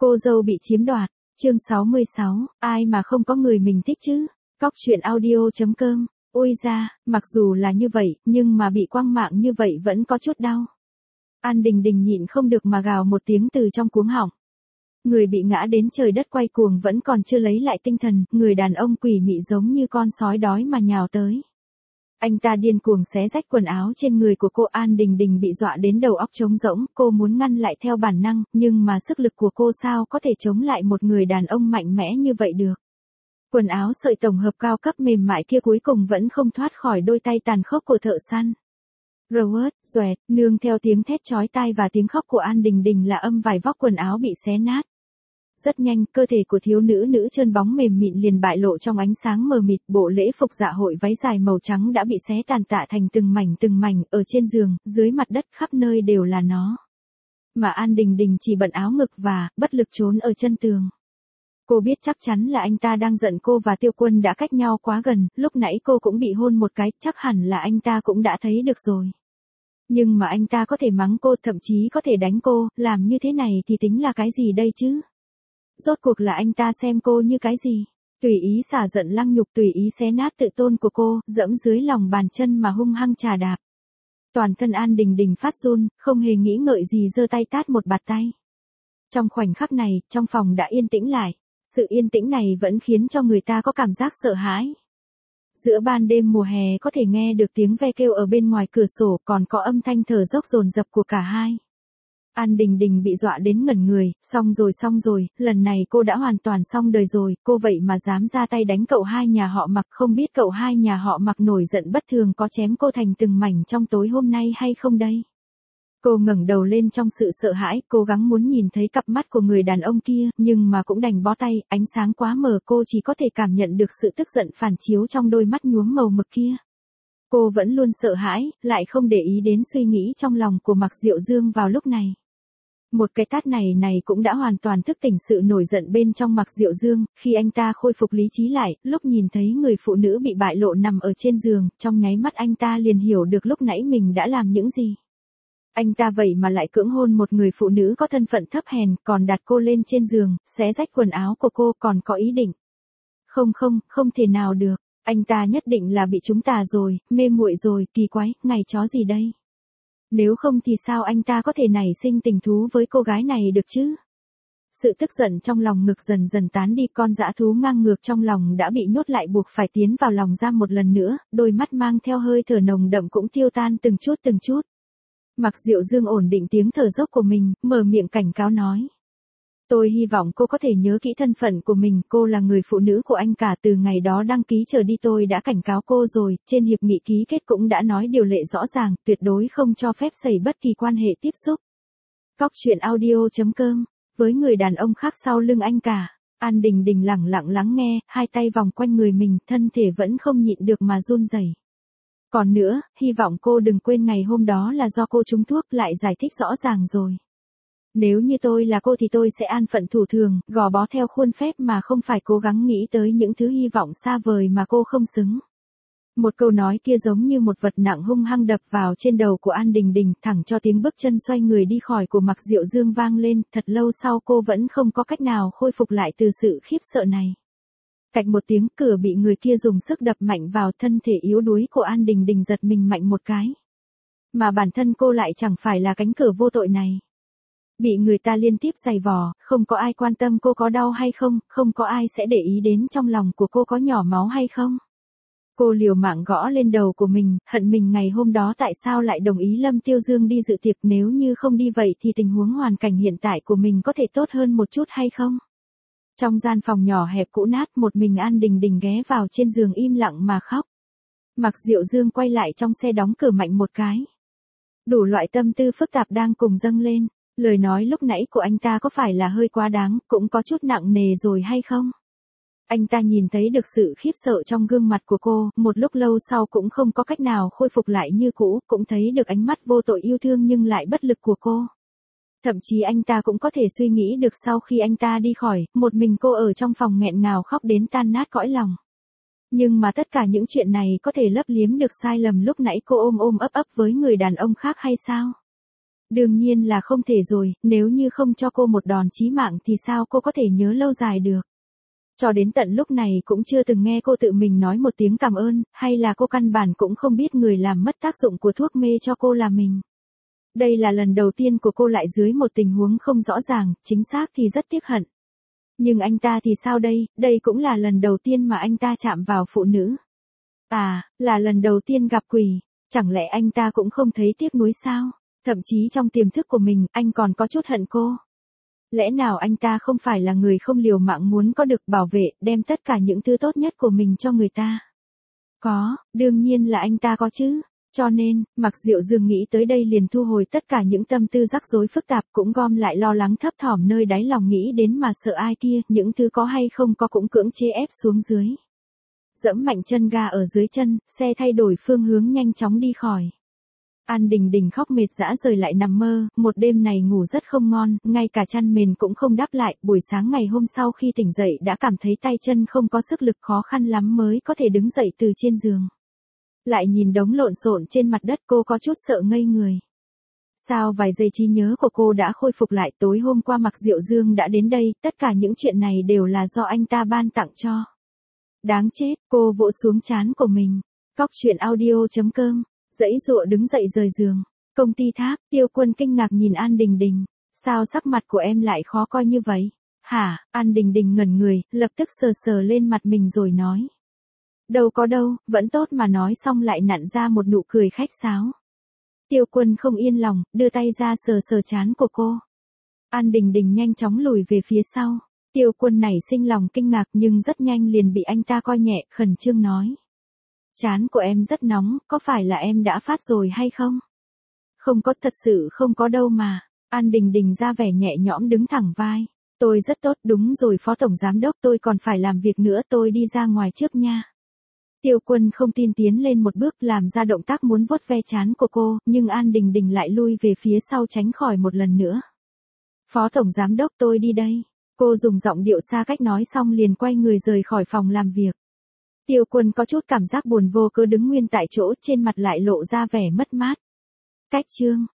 Cô dâu bị chiếm đoạt, chương 66, ai mà không có người mình thích chứ? Cóc truyện audio.com. Ôi da, mặc dù là như vậy, nhưng mà bị quăng mạng như vậy vẫn có chút đau. An Đình Đình nhịn không được mà gào một tiếng từ trong cuống họng. Người bị ngã đến trời đất quay cuồng vẫn còn chưa lấy lại tinh thần, người đàn ông quỷ mị giống như con sói đói mà nhào tới. Anh ta điên cuồng xé rách quần áo trên người của cô. An Đình Đình bị dọa đến đầu óc trống rỗng, cô muốn ngăn lại theo bản năng, nhưng mà sức lực của cô sao có thể chống lại một người đàn ông mạnh mẽ như vậy được. Quần áo sợi tổng hợp cao cấp mềm mại kia cuối cùng vẫn không thoát khỏi đôi tay tàn khốc của thợ săn. Rớt, xoẹt, nương theo tiếng thét chói tai và tiếng khóc của An Đình Đình là âm vài vóc quần áo bị xé nát. Rất nhanh, cơ thể của thiếu nữ trơn bóng mềm mịn liền bại lộ trong ánh sáng mờ mịt. Bộ lễ phục dạ hội váy dài màu trắng đã bị xé tàn tạ thành từng mảnh, ở trên giường, dưới mặt đất khắp nơi đều là nó. Mà An Đình Đình chỉ bận áo ngực và, bất lực trốn ở chân tường. Cô biết chắc chắn là anh ta đang giận cô và Tiêu Quân đã cách nhau quá gần, lúc nãy cô cũng bị hôn một cái, chắc hẳn là anh ta cũng đã thấy được rồi. Nhưng mà anh ta có thể mắng cô, thậm chí có thể đánh cô, làm như thế này thì tính là cái gì đây chứ? Rốt cuộc là anh ta xem cô như cái gì? Tùy ý xả giận lăng nhục, tùy ý xé nát tự tôn của cô, dẫm dưới lòng bàn chân mà hung hăng chà đạp. Toàn thân An Đình Đình phát run, không hề nghĩ ngợi gì giơ tay tát một bạt tay. Trong khoảnh khắc này, trong phòng đã yên tĩnh lại. Sự yên tĩnh này vẫn khiến cho người ta có cảm giác sợ hãi. Giữa ban đêm mùa hè có thể nghe được tiếng ve kêu ở bên ngoài cửa sổ, còn có âm thanh thở dốc dồn dập của cả hai. An Đình Đình bị dọa đến ngẩn người, xong rồi, lần này cô đã hoàn toàn xong đời rồi, cô vậy mà dám ra tay đánh cậu hai nhà họ Mặc, không biết cậu hai nhà họ Mặc nổi giận bất thường có chém cô thành từng mảnh trong tối hôm nay hay không đây? Cô ngẩng đầu lên trong sự sợ hãi, cố gắng muốn nhìn thấy cặp mắt của người đàn ông kia, nhưng mà cũng đành bó tay, ánh sáng quá mờ, cô chỉ có thể cảm nhận được sự tức giận phản chiếu trong đôi mắt nhuốm màu mực kia. Cô vẫn luôn sợ hãi, lại không để ý đến suy nghĩ trong lòng của Mạc Diệu Dương vào lúc này. Một cái tát này cũng đã hoàn toàn thức tỉnh sự nổi giận bên trong Mạc Diệu Dương, khi anh ta khôi phục lý trí lại, lúc nhìn thấy người phụ nữ bị bại lộ nằm ở trên giường, trong nháy mắt anh ta liền hiểu được lúc nãy mình đã làm những gì. Anh ta vậy mà lại cưỡng hôn một người phụ nữ có thân phận thấp hèn, còn đặt cô lên trên giường, xé rách quần áo của cô, còn có ý định. Không thể nào được, anh ta nhất định là bị chúng tà rồi, mê muội rồi, kỳ quái, ngày chó gì đây? Nếu không thì sao anh ta có thể nảy sinh tình thú với cô gái này được chứ? Sự tức giận trong lòng ngực dần dần tán đi, con dã thú ngang ngược trong lòng đã bị nhốt lại buộc phải tiến vào lòng giam một lần nữa, đôi mắt mang theo hơi thở nồng đậm cũng tiêu tan từng chút. Mạc Diệu Dương ổn định tiếng thở dốc của mình, mở miệng cảnh cáo nói. Tôi hy vọng cô có thể nhớ kỹ thân phận của mình, cô là người phụ nữ của anh cả, từ ngày đó đăng ký trở đi tôi đã cảnh cáo cô rồi, trên hiệp nghị ký kết cũng đã nói điều lệ rõ ràng, tuyệt đối không cho phép xảy bất kỳ quan hệ tiếp xúc. Cóc truyện audio.com, với người đàn ông khác sau lưng anh cả, An Đình Đình lẳng lặng lắng nghe, hai tay vòng quanh người mình, thân thể vẫn không nhịn được mà run rẩy. Còn nữa, hy vọng cô đừng quên ngày hôm đó là do cô trúng thuốc, lại giải thích rõ ràng rồi. Nếu như tôi là cô thì tôi sẽ an phận thủ thường, gò bó theo khuôn phép mà không phải cố gắng nghĩ tới những thứ hy vọng xa vời mà cô không xứng. Một câu nói kia giống như một vật nặng hung hăng đập vào trên đầu của An Đình Đình, thẳng cho tiếng bước chân xoay người đi khỏi của Mạc Diệu Dương vang lên, thật lâu sau cô vẫn không có cách nào khôi phục lại từ sự khiếp sợ này. Cạch một tiếng, cửa bị người kia dùng sức đập mạnh vào, thân thể yếu đuối của An Đình Đình giật mình mạnh một cái. Mà bản thân cô lại chẳng phải là cánh cửa vô tội này. Bị người ta liên tiếp giày vò, không có ai quan tâm cô có đau hay không, không có ai sẽ để ý đến trong lòng của cô có nhỏ máu hay không. Cô liều mạng gõ lên đầu của mình, hận mình ngày hôm đó tại sao lại đồng ý Lâm Tiêu Dương đi dự tiệc, nếu như không đi vậy thì tình huống hoàn cảnh hiện tại của mình có thể tốt hơn một chút hay không. Trong gian phòng nhỏ hẹp cũ nát, một mình An Đình Đình ghé vào trên giường im lặng mà khóc. Mạc Diệu Dương quay lại trong xe đóng cửa mạnh một cái. Đủ loại tâm tư phức tạp đang cùng dâng lên, lời nói lúc nãy của anh ta có phải là hơi quá đáng, cũng có chút nặng nề rồi hay không? Anh ta nhìn thấy được sự khiếp sợ trong gương mặt của cô, một lúc lâu sau cũng không có cách nào khôi phục lại như cũ, cũng thấy được ánh mắt vô tội yêu thương nhưng lại bất lực của cô. Thậm chí anh ta cũng có thể suy nghĩ được sau khi anh ta đi khỏi, một mình cô ở trong phòng nghẹn ngào khóc đến tan nát cõi lòng. Nhưng mà tất cả những chuyện này có thể lấp liếm được sai lầm lúc nãy cô ôm ấp với người đàn ông khác hay sao? Đương nhiên là không thể rồi, nếu như không cho cô một đòn chí mạng thì sao cô có thể nhớ lâu dài được. Cho đến tận lúc này cũng chưa từng nghe cô tự mình nói một tiếng cảm ơn, hay là cô căn bản cũng không biết người làm mất tác dụng của thuốc mê cho cô là mình. Đây là lần đầu tiên của cô lại dưới một tình huống không rõ ràng, chính xác thì rất tiếc hận. Nhưng anh ta thì sao đây cũng là lần đầu tiên mà anh ta chạm vào phụ nữ. À, là lần đầu tiên gặp quỷ, chẳng lẽ anh ta cũng không thấy tiếc nuối sao? Thậm chí trong tiềm thức của mình, anh còn có chút hận cô. Lẽ nào anh ta không phải là người không liều mạng muốn có được bảo vệ, đem tất cả những thứ tốt nhất của mình cho người ta? Có, đương nhiên là anh ta có chứ. Cho nên, Mạc Diệu Dương nghĩ tới đây liền thu hồi tất cả những tâm tư rắc rối phức tạp, cũng gom lại lo lắng thấp thỏm nơi đáy lòng nghĩ đến mà sợ ai kia, những thứ có hay không có cũng cưỡng chế ép xuống dưới. Dẫm mạnh chân ga ở dưới chân, xe thay đổi phương hướng nhanh chóng đi khỏi. An Đình Đình khóc mệt rã rời lại nằm mơ, một đêm này ngủ rất không ngon, ngay cả chăn mền cũng không đắp lại, buổi sáng ngày hôm sau khi tỉnh dậy đã cảm thấy tay chân không có sức lực, khó khăn lắm mới có thể đứng dậy từ trên giường. Lại nhìn đống lộn xộn trên mặt đất, cô có chút sợ ngây người. Sao vài giây trí nhớ của cô đã khôi phục lại, tối hôm qua Mạc Diệu Dương đã đến đây, tất cả những chuyện này đều là do anh ta ban tặng cho. Đáng chết, cô vỗ xuống trán của mình. Cóc truyện audio.com, giãy giụa đứng dậy rời giường. Công ty Tháp, Tiêu Quân kinh ngạc nhìn An Đình Đình. Sao sắc mặt của em lại khó coi như vậy? Hả? An Đình Đình ngẩn người, lập tức sờ sờ lên mặt mình rồi nói. Đâu có đâu, vẫn tốt mà, nói xong lại nặn ra một nụ cười khách sáo. Tiêu Quân không yên lòng, đưa tay ra sờ sờ trán của cô. An Đình Đình nhanh chóng lùi về phía sau. Tiêu Quân nảy sinh lòng kinh ngạc nhưng rất nhanh liền bị anh ta coi nhẹ, khẩn trương nói. Trán của em rất nóng, có phải là em đã phát rồi hay không? Không có, thật sự không có đâu mà. An Đình Đình ra vẻ nhẹ nhõm đứng thẳng vai. Tôi rất tốt, đúng rồi Phó Tổng Giám Đốc, tôi còn phải làm việc nữa, tôi đi ra ngoài trước nha. Tiêu Quân không tin tiến lên một bước làm ra động tác muốn vuốt ve trán của cô, nhưng An Đình Đình lại lui về phía sau tránh khỏi một lần nữa. Phó Tổng Giám Đốc, tôi đi đây. Cô dùng giọng điệu xa cách nói xong liền quay người rời khỏi phòng làm việc. Tiêu Quân có chút cảm giác buồn vô cớ đứng nguyên tại chỗ, trên mặt lại lộ ra vẻ mất mát. Cách chương